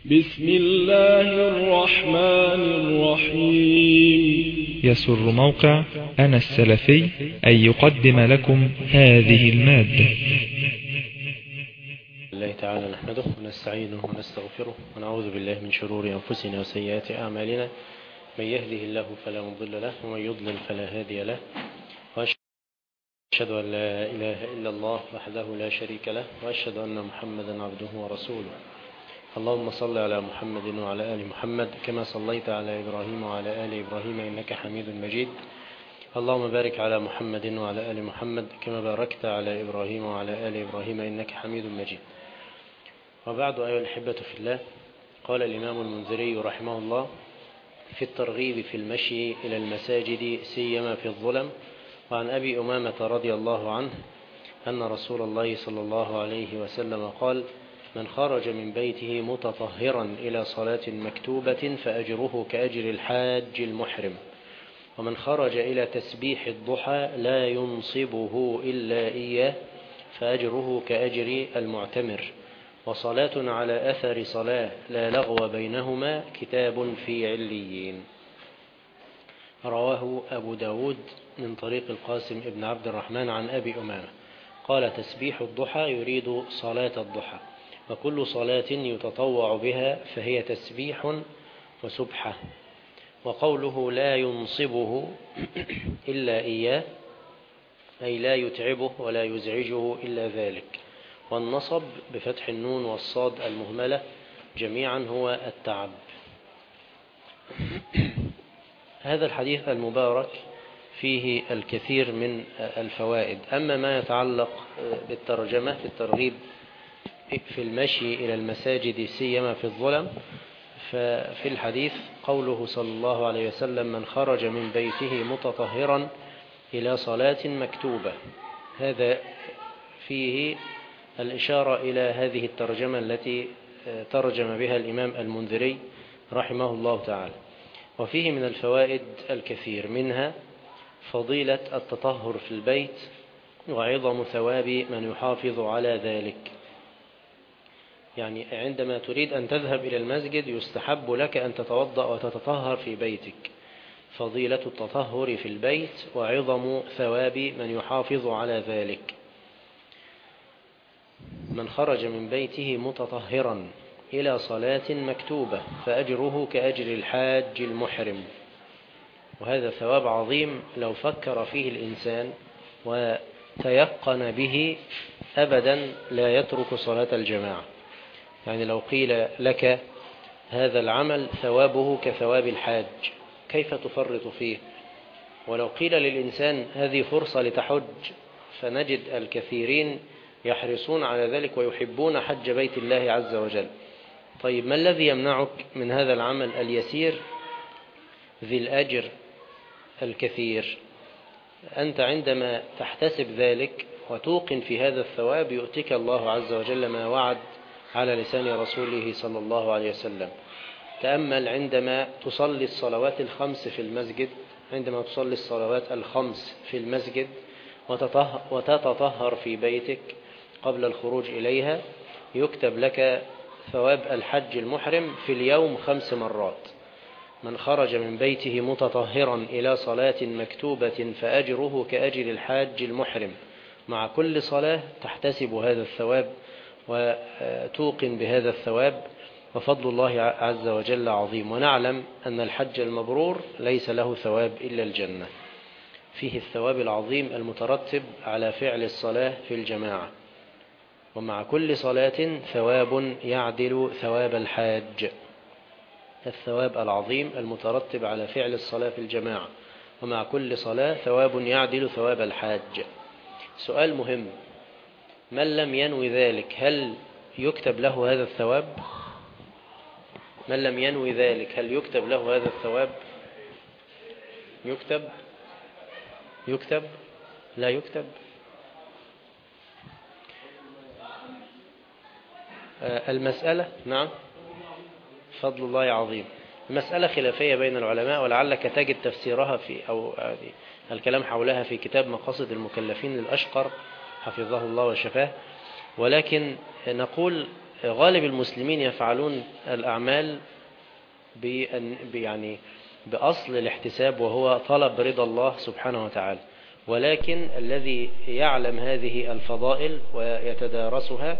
بسم الله الرحمن الرحيم. يسر موقع أنا السلفي أن يقدم لكم هذه المادة. الله تعالى نحمده ونستعينه ونستغفره ونعوذ بالله من شرور أنفسنا وسيئات أعمالنا، من يهده الله فلا مضل له ومن يضلل فلا هادي له، وأشهد أن لا إله إلا الله وحده لا شريك له، وأشهد أن محمدا عبده ورسوله. اللهم صل على محمد وعلى آل محمد كما صليت على إبراهيم وعلى آل إبراهيم إنك حميد مجيد. اللهم بارك على محمد وعلى آل محمد كما باركت على إبراهيم وعلى آل إبراهيم إنك حميد مجيد. وبعد، أيها الأحبة في الله، قال الإمام المنذري رحمه الله في الترغيب في المشي إلى المساجد سيما في الظلم، وعن أبي أمامة رضي الله عنه أن رسول الله صلى الله عليه وسلم قال: من خرج من بيته متطهرا إلى صلاة مكتوبة فأجره كأجر الحاج المحرم، ومن خرج إلى تسبيح الضحى لا ينصبه إلا إياه فأجره كأجر المعتمر، وصلاة على أثر صلاة لا لغو بينهما كتاب في عليين. رواه أبو داود من طريق القاسم ابن عبد الرحمن عن أبي أمامة قال: تسبيح الضحى يريد صلاة الضحى، وكل صلاة يتطوع بها فهي تسبيح وسبحة. وقوله لا ينصبه إلا إياه أي لا يتعبه ولا يزعجه إلا ذلك. والنصب بفتح النون والصاد المهملة جميعا هو التعب. هذا الحديث المبارك فيه الكثير من الفوائد. أما ما يتعلق بالترجمة في الترغيب في المشي إلى المساجد سيما في الظلم، ففي الحديث قوله صلى الله عليه وسلم: من خرج من بيته متطهرا إلى صلاة مكتوبة، هذا فيه الإشارة إلى هذه الترجمة التي ترجم بها الإمام المنذري رحمه الله تعالى. وفيه من الفوائد الكثير، منها فضيلة التطهر في البيت وعظم ثواب من يحافظ على ذلك. يعني عندما تريد أن تذهب إلى المسجد يستحب لك أن تتوضأ وتتطهر في بيتك. فضيلة التطهر في البيت وعظم ثواب من يحافظ على ذلك. من خرج من بيته متطهرا إلى صلاة مكتوبة فأجره كأجر الحاج المحرم. وهذا ثواب عظيم لو فكر فيه الإنسان وتيقن به أبدا لا يترك صلاة الجماعة. يعني لو قيل لك هذا العمل ثوابه كثواب الحاج، كيف تفرط فيه؟ ولو قيل للإنسان هذه فرصة لتحج، فنجد الكثيرين يحرصون على ذلك ويحبون حج بيت الله عز وجل. طيب، ما الذي يمنعك من هذا العمل اليسير ذي الأجر الكثير؟ أنت عندما تحتسب ذلك وتوقن في هذا الثواب يؤتك الله عز وجل ما وعد على لسان رسوله صلى الله عليه وسلم. تأمل عندما تصلي الصلوات الخمس في المسجد، عندما تصلي الصلوات الخمس في المسجد وتتطهر في بيتك قبل الخروج إليها، يكتب لك ثواب الحج المحرم في اليوم 5 مرات. من خرج من بيته متطهرا إلى صلاة مكتوبة فأجره كأجر الحاج المحرم. مع كل صلاة تحتسب هذا الثواب وتوقن بهذا الثواب، وفضل الله عز وجل عظيم. ونعلم أن الحج المبرور ليس له ثواب إلا الجنة، فيه الثواب العظيم المترتب على فعل الصلاة في الجماعة. ومع كل صلاة ثواب يعدل ثواب الحاج، الثواب العظيم المترتب على فعل الصلاة في الجماعة، ومع كل صلاة ثواب يعدل ثواب الحاج. سؤال مهم: من لم ينوي ذلك هل يكتب له هذا الثواب؟ من لم ينوي ذلك هل يكتب له هذا الثواب؟ يكتب؟ لا يكتب؟ المسألة نعم، فضل الله عظيم. المسألة خلافية بين العلماء، ولعلك تجد تفسيرها أو الكلام حولها في كتاب مقاصد المكلفين للأشقر حفظه الله وشفاه. ولكن نقول غالب المسلمين يفعلون الأعمال يعني بأصل الاحتساب، وهو طلب رضا الله سبحانه وتعالى. ولكن الذي يعلم هذه الفضائل ويتدارسها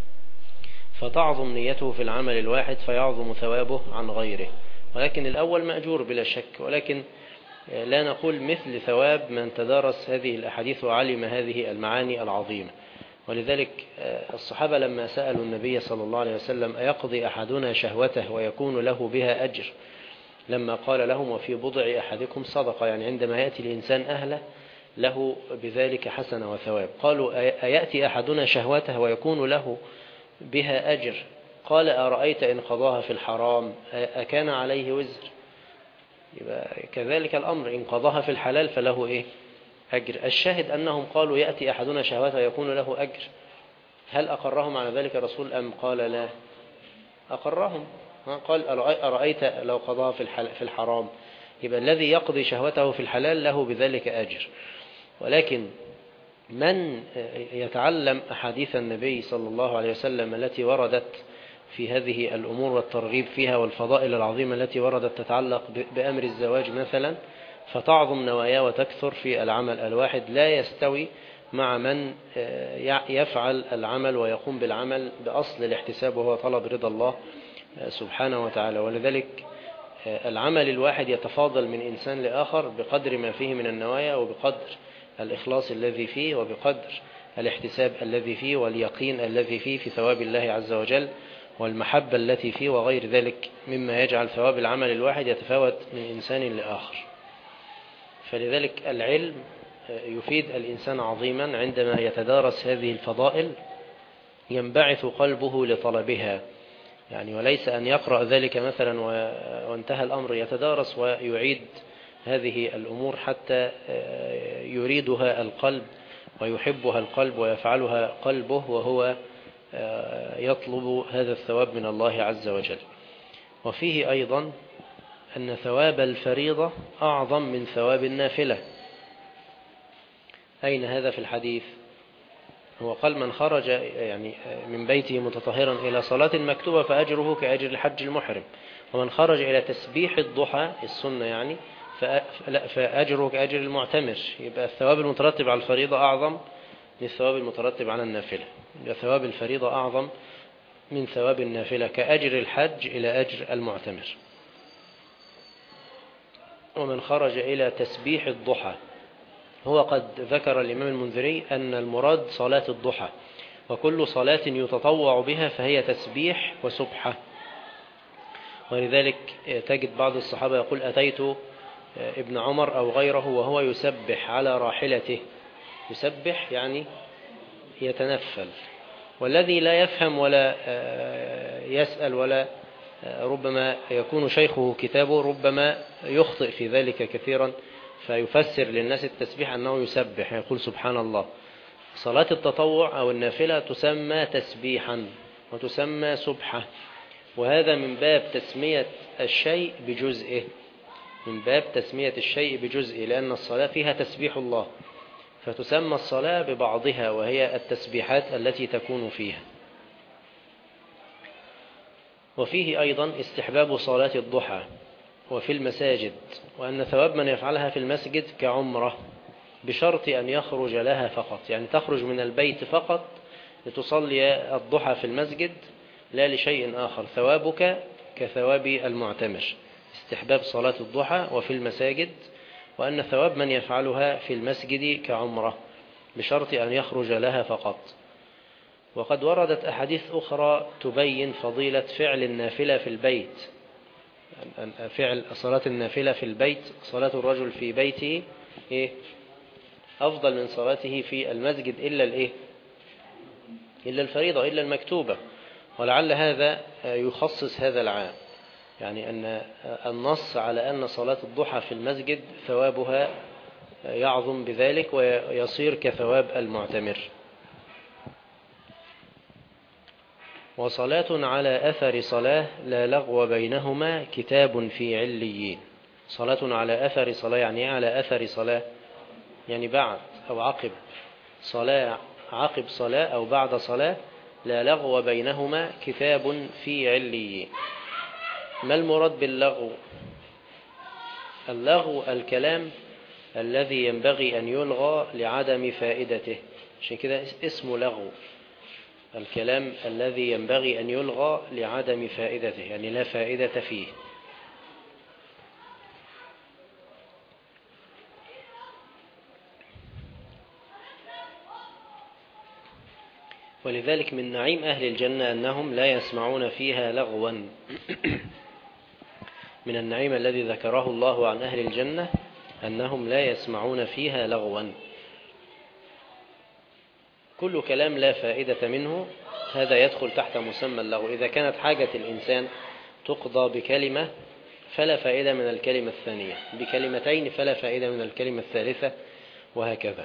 فتعظم نيته في العمل الواحد فيعظم ثوابه عن غيره. ولكن الأول مأجور بلا شك، ولكن لا نقول مثل ثواب من تدارس هذه الأحاديث وعلم هذه المعاني العظيمة. ولذلك الصحابة لما سألوا النبي صلى الله عليه وسلم أيقضي أحدنا شهوته ويكون له بها أجر، لما قال لهم وفي بضع أحدكم صدقة، يعني عندما يأتي الإنسان أهله له بذلك حسنة وثواب. قالوا أيأتي أحدنا شهوته ويكون له بها أجر؟ قال أرأيت إن قضاها في الحرام أكان عليه وزر؟ يبقى كذلك الأمر، إن قضاها في الحلال فله إيه؟ أجر. الشاهد أنهم قالوا يأتي أحدنا شهوته ويكون له أجر. هل أقرهم على ذلك الرسول أم قال لا؟ أقرهم، قال أرأيت لو قضاها في الحرام. يبقى الذي يقضي شهوته في الحلال له بذلك أجر. ولكن من يتعلم أحاديث النبي صلى الله عليه وسلم التي وردت في هذه الأمور والترغيب فيها والفضائل العظيمة التي وردت تتعلق بأمر الزواج مثلا، فتعظم نواياه وتكثر في العمل الواحد، لا يستوي مع من يفعل العمل ويقوم بالعمل بأصل الاحتساب وهو طلب رضا الله سبحانه وتعالى. ولذلك العمل الواحد يتفاضل من إنسان لآخر بقدر ما فيه من النوايا، وبقدر الإخلاص الذي فيه، وبقدر الاحتساب الذي فيه، واليقين الذي فيه في ثواب الله عز وجل، والمحبة التي فيه، وغير ذلك مما يجعل ثواب العمل الواحد يتفاوت من إنسان لآخر. فلذلك العلم يفيد الإنسان عظيما عندما يتدارس هذه الفضائل، ينبعث قلبه لطلبها، يعني وليس أن يقرأ ذلك مثلا وانتهى الأمر، يتدارس ويعيد هذه الأمور حتى يريدها القلب ويحبها القلب ويفعلها قلبه وهو يطلب هذا الثواب من الله عز وجل. وفيه أيضا أن ثواب الفريضة أعظم من ثواب النافلة. أين هذا في الحديث؟ هو قال من خرج يعني من بيته متطهرا إلى صلاة مكتوبة فأجره كأجر الحج المحرم، ومن خرج إلى تسبيح الضحى السنة يعني فأجره كأجر المعتمر. يبقى الثواب المترتب على الفريضة أعظم من الثواب المترتب على النافلة. يبقى ثواب الفريضة أعظم من ثواب النافلة كأجر الحج إلى أجر المعتمر. ومن خرج إلى تسبيح الضحى، هو قد ذكر الإمام المنذري أن المراد صلاة الضحى، وكل صلاة يتطوع بها فهي تسبيح وسبحة. ولذلك تجد بعض الصحابة يقول أتيت ابن عمر أو غيره وهو يسبح على راحلته. يسبح يعني يتنفل. والذي لا يفهم ولا يسأل ولا ربما يكون شيخه كتابه ربما يخطئ في ذلك كثيرا، فيفسر للناس التسبيح أنه يسبح، يقول سبحان الله. صلاة التطوع أو النافلة تسمى تسبيحا وتسمى سبحة، وهذا من باب تسمية الشيء بجزئه، من باب تسمية الشيء بجزئه، لأن الصلاة فيها تسبيح الله، فتسمى الصلاة ببعضها وهي التسبيحات التي تكون فيها. وفيه أيضا استحباب صلاة الضحى وفي المساجد، وأن ثواب من يفعلها في المسجد كعمرة، بشرط أن يخرج لها فقط، يعني تخرج من البيت فقط لتصلي الضحى في المسجد لا لشيء آخر، ثوابك كثواب المعتمر. استحباب صلاة الضحى وفي المساجد، وأن ثواب من يفعلها في المسجد كعمرة بشرط أن يخرج لها فقط. وقد وردت أحاديث أخرى تبين فضيلة فعل النافلة في البيت، فعل صلاة النافلة في البيت، صلاة الرجل في بيته أفضل من صلاته في المسجد إلا الفريضة، إلا المكتوبة. ولعل هذا يخصص هذا العام، يعني أن النص على أن صلاة الضحى في المسجد ثوابها يعظم بذلك ويصير كثواب المعتمر. وصلاة على أثر صلاة لا لغو بينهما كتاب في عليين. صلاة على أثر صلاة يعني على أثر صلاة، يعني بعد أو عقب صلاة، عقب صلاة أو بعد صلاة، لا لغو بينهما كتاب في عليين. ما المراد باللغو؟ اللغو الكلام الذي ينبغي أن يلغى لعدم فائدته، عشان كده اسمه لغو. الكلام الذي ينبغي أن يلغى لعدم فائدته، يعني لا فائدة فيه. ولذلك من نعيم أهل الجنة أنهم لا يسمعون فيها لغوا. من النعيم الذي ذكره الله عن أهل الجنة أنهم لا يسمعون فيها لغوا. كل كلام لا فائدة منه هذا يدخل تحت مسمى اللغو. إذا كانت حاجة الإنسان تقضى بكلمة فلا فائدة من الكلمة الثانية، بكلمتين فلا فائدة من الكلمة الثالثة، وهكذا.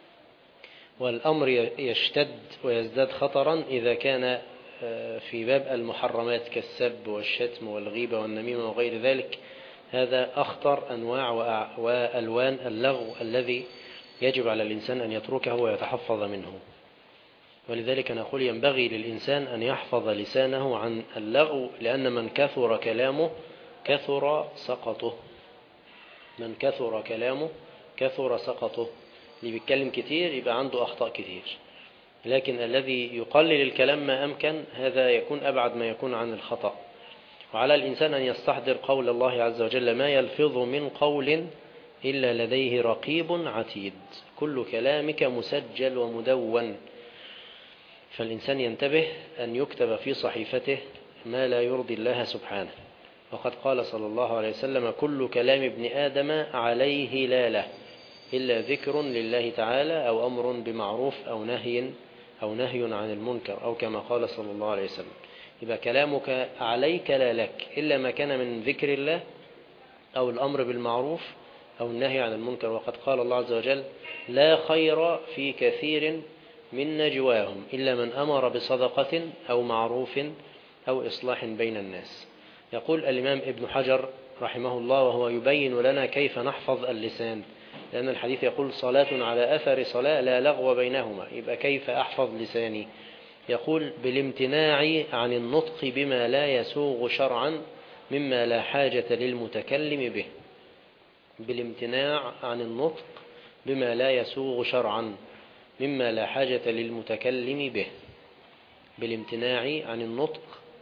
والأمر يشتد ويزداد خطرا إذا كان في باب المحرمات كالسب والشتم والغيبة والنميمة وغير ذلك. هذا أخطر أنواع وألوان اللغو الذي يجب على الإنسان أن يتركه ويتحفظ منه. ولذلك نقول ينبغي للإنسان أن يحفظ لسانه عن اللغو، لأن من كثر كلامه كثر سقطه. من كثر كلامه كثر سقطه. اللي بيتكلم كتير يبقى عنده أخطاء كتير، لكن الذي يقلل الكلام ما أمكن هذا يكون أبعد ما يكون عن الخطأ. وعلى الإنسان أن يستحضر قول الله عز وجل: ما يلفظ من قول إلا لديه رقيب عتيد. كل كلامك مسجل ومدون. فالإنسان ينتبه أن يكتب في صحيفته ما لا يرضي الله سبحانه. وقد قال صلى الله عليه وسلم: كل كلام ابن آدم عليه لالة إلا ذكر لله تعالى أو أمر بمعروف أو نهي عن المنكر، أو كما قال صلى الله عليه وسلم. يبقى كلامك عليك لا لك إلا ما كان من ذكر الله أو الأمر بالمعروف أو النهي عن المنكر. وقد قال الله عز وجل: لا خير في كثير من نجواهم إلا من أمر بصدقة أو معروف أو إصلاح بين الناس. يقول الإمام ابن حجر رحمه الله وهو يبين لنا كيف نحفظ اللسان، لأن الحديث يقول: صلاة على أثر صلاة لا لغو بينهما. يبقى كيف أحفظ لساني؟ يقول: بالامتناع عن النطق بما لا يسوغ شرعا مما لا حاجة للمتكلم به. بالامتناع عن النطق بما لا يسوغ شرعا مما لا حاجة للمتكلم به. بالامتناع عن النطق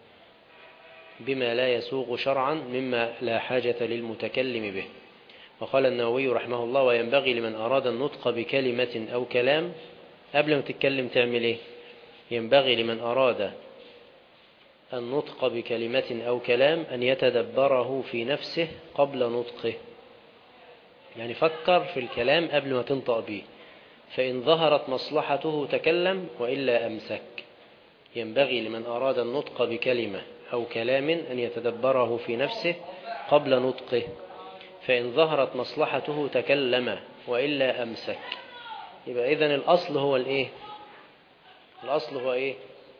بما لا يسوغ شرعا مما لا حاجة للمتكلم به. وقال النووي رحمه الله: وينبغي لمن أراد النطق بكلمة أو كلام قبل ما تتكلم تعمل إيه؟ ينبغي لمن أراد النطق بكلمة أو كلام أن يتدبره في نفسه قبل نطقه. يعني فكر في الكلام قبل ما تنطق به، فإن ظهرت مصلحته تكلم وإلا أمسك. ينبغي لمن أراد النطق بكلمة أو كلام أن يتدبره في نفسه قبل نطقه، فإن ظهرت مصلحته تكلم وإلا أمسك. يبقى إذن الأصل هو الإيه؟ الأصل هو إيه؟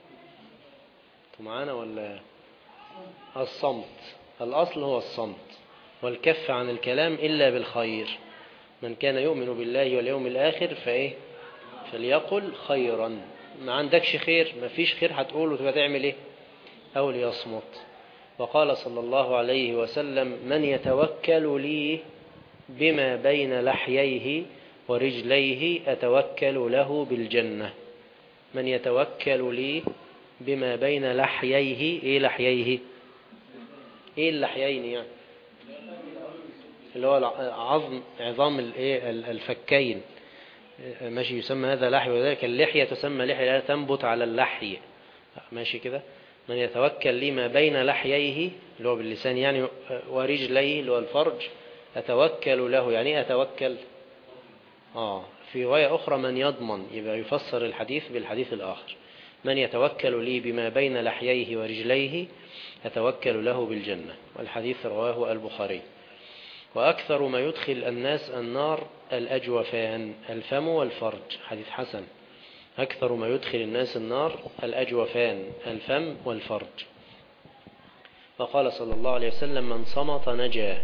أنتوا معانا ولا؟ الصمت. الأصل هو الصمت والكف عن الكلام إلا بالخير. من كان يؤمن بالله واليوم الآخر فإيه؟ فليقل خيرا. ما عندكش خير، ما فيش خير هتقوله، تبقى تعمل إيه؟ أو ليصمت. وقال صلى الله عليه وسلم: من يتوكل لي بما بين لحييه ورجليه أتوكل له بالجنة. من يتوكل لي بما بين لحييه. إيه لحييه؟ إيه اللحيين يعني؟ اللي هو عظام الفكين، ماشي، يسمى هذا لحي، وذلك اللحية تسمى لحية لا تنبت على اللحي، ماشي كده. من يتوكل لي ما بين لحييه اللي هو باللسان يعني، ورجليه اللي هو الفرج، أتوكل له. يعني أتوكل في رواية أخرى من يضمن، يبقى يفسر الحديث بالحديث الآخر: من يتوكل لي بما بين لحييه ورجليه أتوكل له بالجنة. والحديث رواه البخاري. وأكثر ما يدخل الناس النار الأجوفان، الفم والفرج. حديث حسن. أكثر ما يدخل الناس النار الأجوفان، الفم والفرج. فقال صلى الله عليه وسلم: من صمت نجا.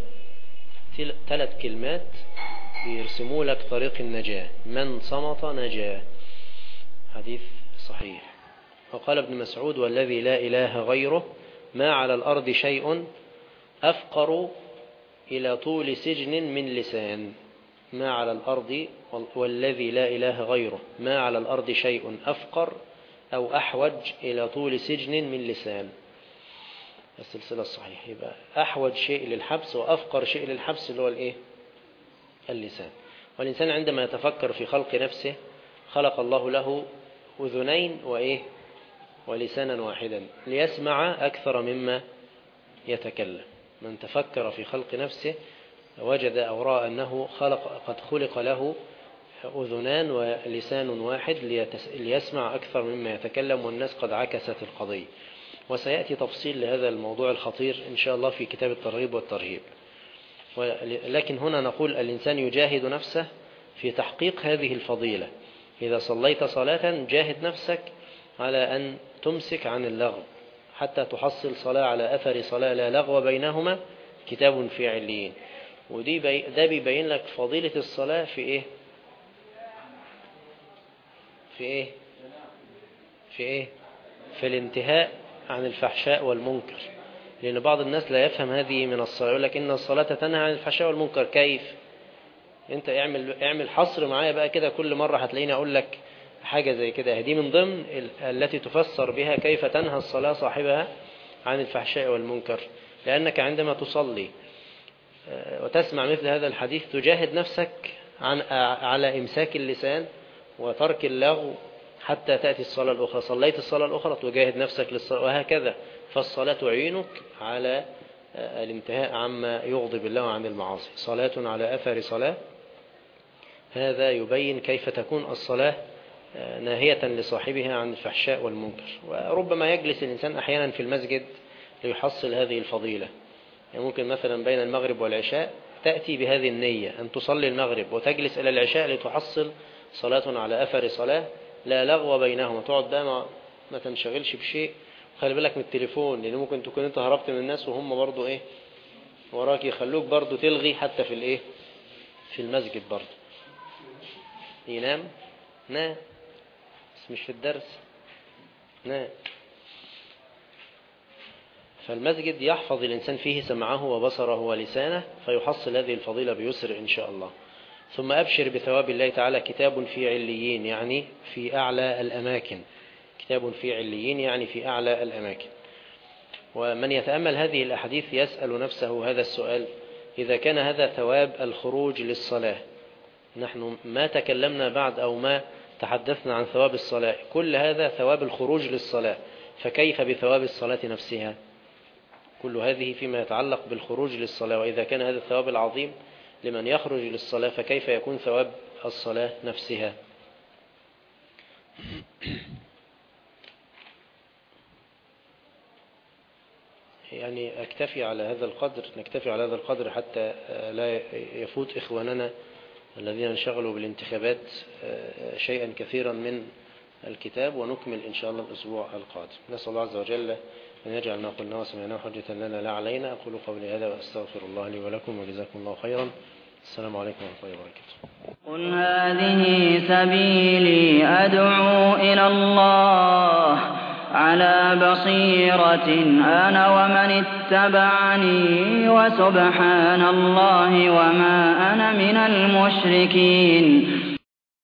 3 كلمات بيرسموا لك طريق النجاة. من صمت نجا. حديث صحيح. وقال ابن مسعود: والذي لا إله غيره ما على الأرض شيء أفقر إلى طول سجن من لسان. ما على الأرض، والذي لا إله غيره ما على الأرض شيء أفقر أو أحوج إلى طول سجن من لسان. السلسلة الصحيحة. يبقى أحوج شيء للحبس وأفقر شيء للحبس اللي هو الإيه؟ اللسان. والإنسان عندما يتفكر في خلق نفسه خلق الله له أذنين وإيه؟ ولسانا واحدا ليسمع أكثر مما يتكلم. من تفكر في خلق نفسه وجد أو رأى أنه قد خلق له أذنان ولسان واحد ليسمع أكثر مما يتكلم، والناس قد عكست القضية. وسيأتي تفصيل لهذا الموضوع الخطير إن شاء الله في كتاب الترغيب والترهيب. لكن هنا نقول الإنسان يجاهد نفسه في تحقيق هذه الفضيلة. إذا صليت صلاة جاهد نفسك على أن تمسك عن اللغو حتى تحصل صلاة على أثر صلاة لا لغو بينهما، كتاب في عليين. ده بيبين لك فضيلة الصلاة في إيه؟ في إيه؟ في إيه؟ في الانتهاء عن الفحشاء والمنكر. لأن بعض الناس لا يفهم هذه من الصلاة، يقول لك إن الصلاة تنهى عن الفحشاء والمنكر. كيف؟ أنت اعمل حصر معايا بقى كده، كل مرة هتلاقيني أقول لك حاجة زي كده. دي من ضمن التي تفسر بها كيف تنهى الصلاة صاحبها عن الفحشاء والمنكر. لأنك عندما تصلي وتسمع مثل هذا الحديث تجاهد نفسك على إمساك اللسان وترك اللغو حتى تأتي الصلاة الأخرى. صليت الصلاة الأخرى تجاهد نفسك للصلاة، وهكذا. فالصلاة تعينك على الانتهاء عما يغضب الله عن المعاصي. صلاة على أثر صلاة، هذا يبين كيف تكون الصلاة ناهية لصاحبها عن الفحشاء والمنكر. وربما يجلس الإنسان أحيانا في المسجد ليحصل هذه الفضيلة. يعني ممكن مثلا بين المغرب والعشاء تأتي بهذه النية أن تصلي المغرب وتجلس إلى العشاء لتحصل صلاة على أثر صلاة لا لغو بينهما. تقعد بقى ما تنشغلش بشيء، خلي بالك من التليفون، لأن ممكن تكون أنت هربت من الناس وهم برضو إيه وراك، يخلوك برضو تلغي حتى في الإيه في المسجد برضو. ينام نام بس مش في الدرس، نام. فالمسجد يحفظ الإنسان فيه سمعه وبصره ولسانه، فيحصل هذه الفضيلة بيسر إن شاء الله. ثم أبشر بثواب الله تعالى، كتاب في عليين يعني في أعلى الأماكن. كتاب في عليين يعني في أعلى الأماكن. ومن يتأمل هذه الأحاديث يسأل نفسه هذا السؤال: إذا كان هذا ثواب الخروج للصلاة، نحن ما تكلمنا بعد أو ما تحدثنا عن ثواب الصلاة، كل هذا ثواب الخروج للصلاة، فكيف بثواب الصلاة نفسها؟ كل هذه فيما يتعلق بالخروج للصلاة. وإذا كان هذا الثواب العظيم لمن يخرج للصلاة، فكيف يكون ثواب الصلاة نفسها؟ يعني نكتفي على هذا القدر حتى لا يفوت إخواننا الذين انشغلوا بالانتخابات شيئا كثيرا من الكتاب، ونكمل إن شاء الله الأسبوع القادم. نسأل الله عز وجل أن يجعل ما قلنا وسمعناه حجة لنا لا علينا. أقول قولي هذا وأستغفر الله لي ولكم، وجزاكم الله خيرا. السلام عليكم ورحمة الله وبركاته. قل هذه سبيلي أدعو إلى الله على بصيرة أنا ومن اتبعني، وسبحان الله وما أنا من المشركين.